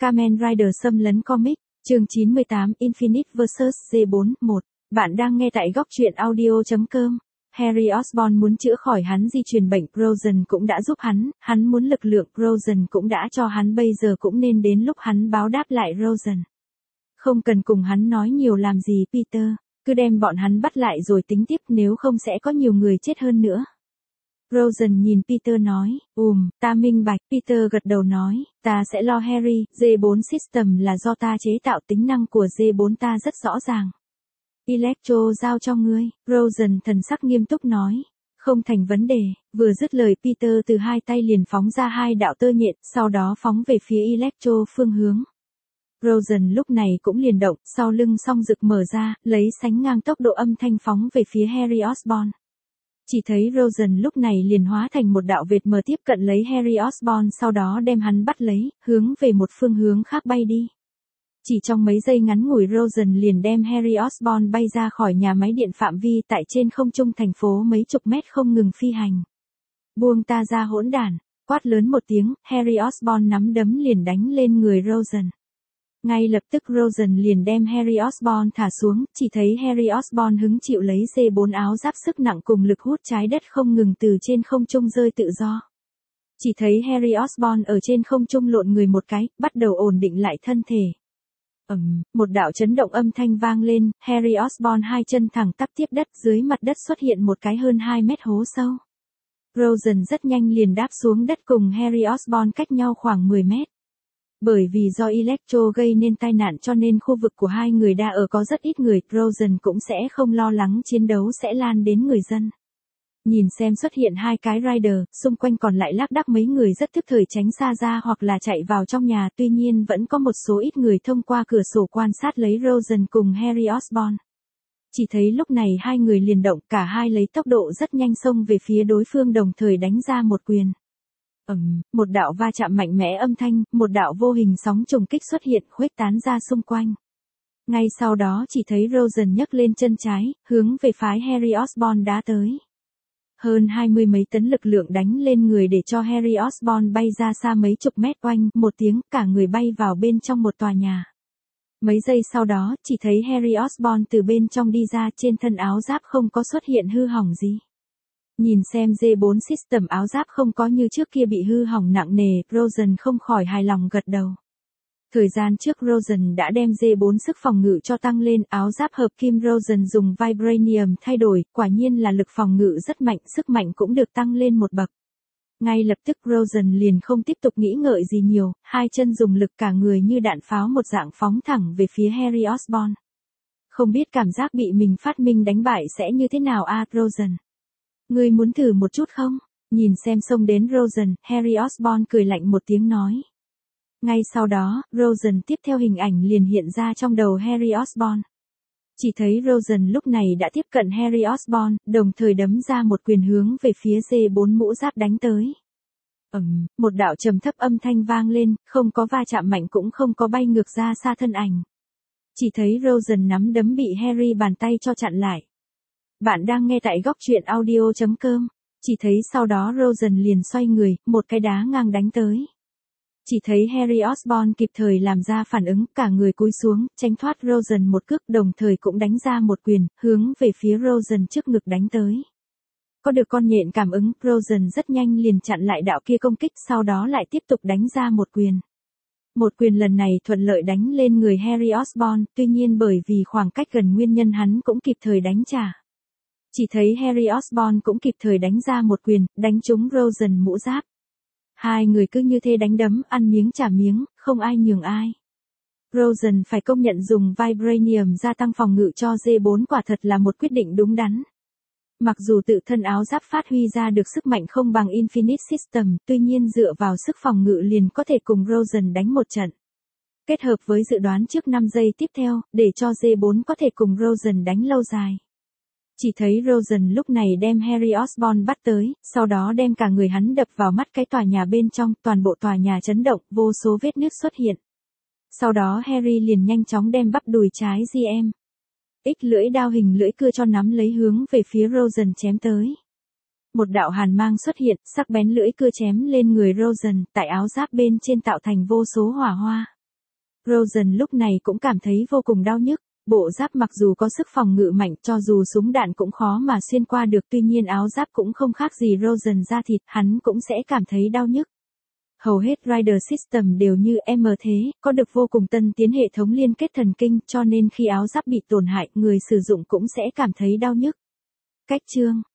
Kamen Rider xâm lấn comic, chương 98 Infinite vs. J4, 1. Bạn đang nghe tại góc truyện audio.com. Harry Osborn muốn chữa khỏi hắn di truyền bệnh, Rosen cũng đã giúp hắn muốn lực lượng, Rosen cũng đã cho hắn, bây giờ cũng nên đến lúc hắn báo đáp lại Rosen. Không cần cùng hắn nói nhiều làm gì Peter, cứ đem bọn hắn bắt lại rồi tính tiếp, nếu không sẽ có nhiều người chết hơn nữa. Rosen nhìn Peter nói, ta minh bạch, Peter gật đầu nói, ta sẽ lo Harry, J4 System là do ta chế tạo, tính năng của J4 ta rất rõ ràng. Electro giao cho ngươi, Rosen thần sắc nghiêm túc nói, không thành vấn đề, vừa dứt lời Peter từ hai tay liền phóng ra hai đạo tơ nhện, sau đó phóng về phía Electro phương hướng. Rosen lúc này cũng liền động, sau lưng song rực mở ra, lấy sánh ngang tốc độ âm thanh phóng về phía Harry Osborn. Chỉ thấy Rosen lúc này liền hóa thành một đạo vệt mờ tiếp cận lấy Harry Osborn, sau đó đem hắn bắt lấy, hướng về một phương hướng khác bay đi. Chỉ trong mấy giây ngắn ngủi Rosen liền đem Harry Osborn bay ra khỏi nhà máy điện phạm vi tại trên không trung thành phố mấy chục mét không ngừng phi hành. Buông ta ra hỗn đản, quát lớn một tiếng, Harry Osborn nắm đấm liền đánh lên người Rosen. Ngay lập tức Rosen liền đem Harry Osborn thả xuống, chỉ thấy Harry Osborn hứng chịu lấy J4 áo giáp sức nặng cùng lực hút trái đất không ngừng từ trên không trung rơi tự do. Chỉ thấy Harry Osborn ở trên không trung lộn người một cái, bắt đầu ổn định lại thân thể. Một đạo chấn động âm thanh vang lên, Harry Osborn hai chân thẳng tắp tiếp đất, dưới mặt đất xuất hiện một cái hơn 2 mét hố sâu. Rosen rất nhanh liền đáp xuống đất cùng Harry Osborn cách nhau khoảng 10 mét. Bởi vì do Electro gây nên tai nạn cho nên khu vực của hai người đã ở có rất ít người, Rosen cũng sẽ không lo lắng chiến đấu sẽ lan đến người dân. Nhìn xem xuất hiện hai cái Rider, xung quanh còn lại lác đác mấy người rất thức thời tránh xa ra hoặc là chạy vào trong nhà, tuy nhiên vẫn có một số ít người thông qua cửa sổ quan sát lấy Rosen cùng Harry Osborn. Chỉ thấy lúc này hai người liền động, cả hai lấy tốc độ rất nhanh xông về phía đối phương đồng thời đánh ra một quyền. Một đạo va chạm mạnh mẽ âm thanh, một đạo vô hình sóng trùng kích xuất hiện khuếch tán ra xung quanh. Ngay sau đó chỉ thấy Rosen nhấc lên chân trái, hướng về phái Harry Osborn đá tới. Hơn 20 mấy tấn lực lượng đánh lên người để cho Harry Osborn bay ra xa mấy chục mét, oanh một tiếng, cả người bay vào bên trong một tòa nhà. Mấy giây sau đó, chỉ thấy Harry Osborn từ bên trong đi ra, trên thân áo giáp không có xuất hiện hư hỏng gì. Nhìn xem J4 System áo giáp không có như trước kia bị hư hỏng nặng nề, Rosen không khỏi hài lòng gật đầu. Thời gian trước Rosen đã đem J4 sức phòng ngự cho tăng lên, áo giáp hợp kim Rosen dùng Vibranium thay đổi, quả nhiên là lực phòng ngự rất mạnh, sức mạnh cũng được tăng lên một bậc. Ngay lập tức Rosen liền không tiếp tục nghĩ ngợi gì nhiều, hai chân dùng lực, cả người như đạn pháo một dạng phóng thẳng về phía Harry Osborn. Không biết cảm giác bị mình phát minh đánh bại sẽ như thế nào Rosen? Ngươi muốn thử một chút không? Nhìn xem xông đến Rosen, Harry Osborn cười lạnh một tiếng nói. Ngay sau đó, Rosen tiếp theo hình ảnh liền hiện ra trong đầu Harry Osborn. Chỉ thấy Rosen lúc này đã tiếp cận Harry Osborn, đồng thời đấm ra một quyền hướng về phía J4 mũ giáp đánh tới. Một đạo trầm thấp âm thanh vang lên, không có va chạm mạnh cũng không có bay ngược ra xa thân ảnh. Chỉ thấy Rosen nắm đấm bị Harry bàn tay cho chặn lại. Bạn đang nghe tại góc truyện audio.com. Chỉ thấy sau đó Rosen liền xoay người, một cái đá ngang đánh tới. Chỉ thấy Harry Osborn kịp thời làm ra phản ứng, cả người cúi xuống, tránh thoát Rosen một cước, đồng thời cũng đánh ra một quyền, hướng về phía Rosen trước ngực đánh tới. Có được con nhện cảm ứng, Rosen rất nhanh liền chặn lại đạo kia công kích, sau đó lại tiếp tục đánh ra một quyền. Một quyền lần này thuận lợi đánh lên người Harry Osborn, tuy nhiên bởi vì khoảng cách gần nguyên nhân hắn cũng kịp thời đánh trả. Chỉ thấy Harry Osborn cũng kịp thời đánh ra một quyền, đánh trúng Rosen mũ giáp. Hai người cứ như thế đánh đấm, ăn miếng trả miếng, không ai nhường ai. Rosen phải công nhận dùng Vibranium gia tăng phòng ngự cho J4 quả thật là một quyết định đúng đắn. Mặc dù tự thân áo giáp phát huy ra được sức mạnh không bằng Infinite System, tuy nhiên dựa vào sức phòng ngự liền có thể cùng Rosen đánh một trận. Kết hợp với dự đoán trước 5 giây tiếp theo, để cho J4 có thể cùng Rosen đánh lâu dài. Chỉ thấy Rosen lúc này đem Harry Osborn bắt tới, sau đó đem cả người hắn đập vào mắt cái tòa nhà bên trong, toàn bộ tòa nhà chấn động, vô số vết nứt xuất hiện. Sau đó Harry liền nhanh chóng đem bắp đùi trái GM. Lưỡi đao hình lưỡi cưa cho nắm lấy hướng về phía Rosen chém tới. Một đạo hàn mang xuất hiện, sắc bén lưỡi cưa chém lên người Rosen, tại áo giáp bên trên tạo thành vô số hỏa hoa. Rosen lúc này cũng cảm thấy vô cùng đau nhức. Bộ giáp mặc dù có sức phòng ngự mạnh, cho dù súng đạn cũng khó mà xuyên qua được, tuy nhiên áo giáp cũng không khác gì Rosen da thịt, hắn cũng sẽ cảm thấy đau nhức. Hầu hết Rider System đều như M thế, có được vô cùng tân tiến hệ thống liên kết thần kinh, cho nên khi áo giáp bị tổn hại, người sử dụng cũng sẽ cảm thấy đau nhức. Cách chương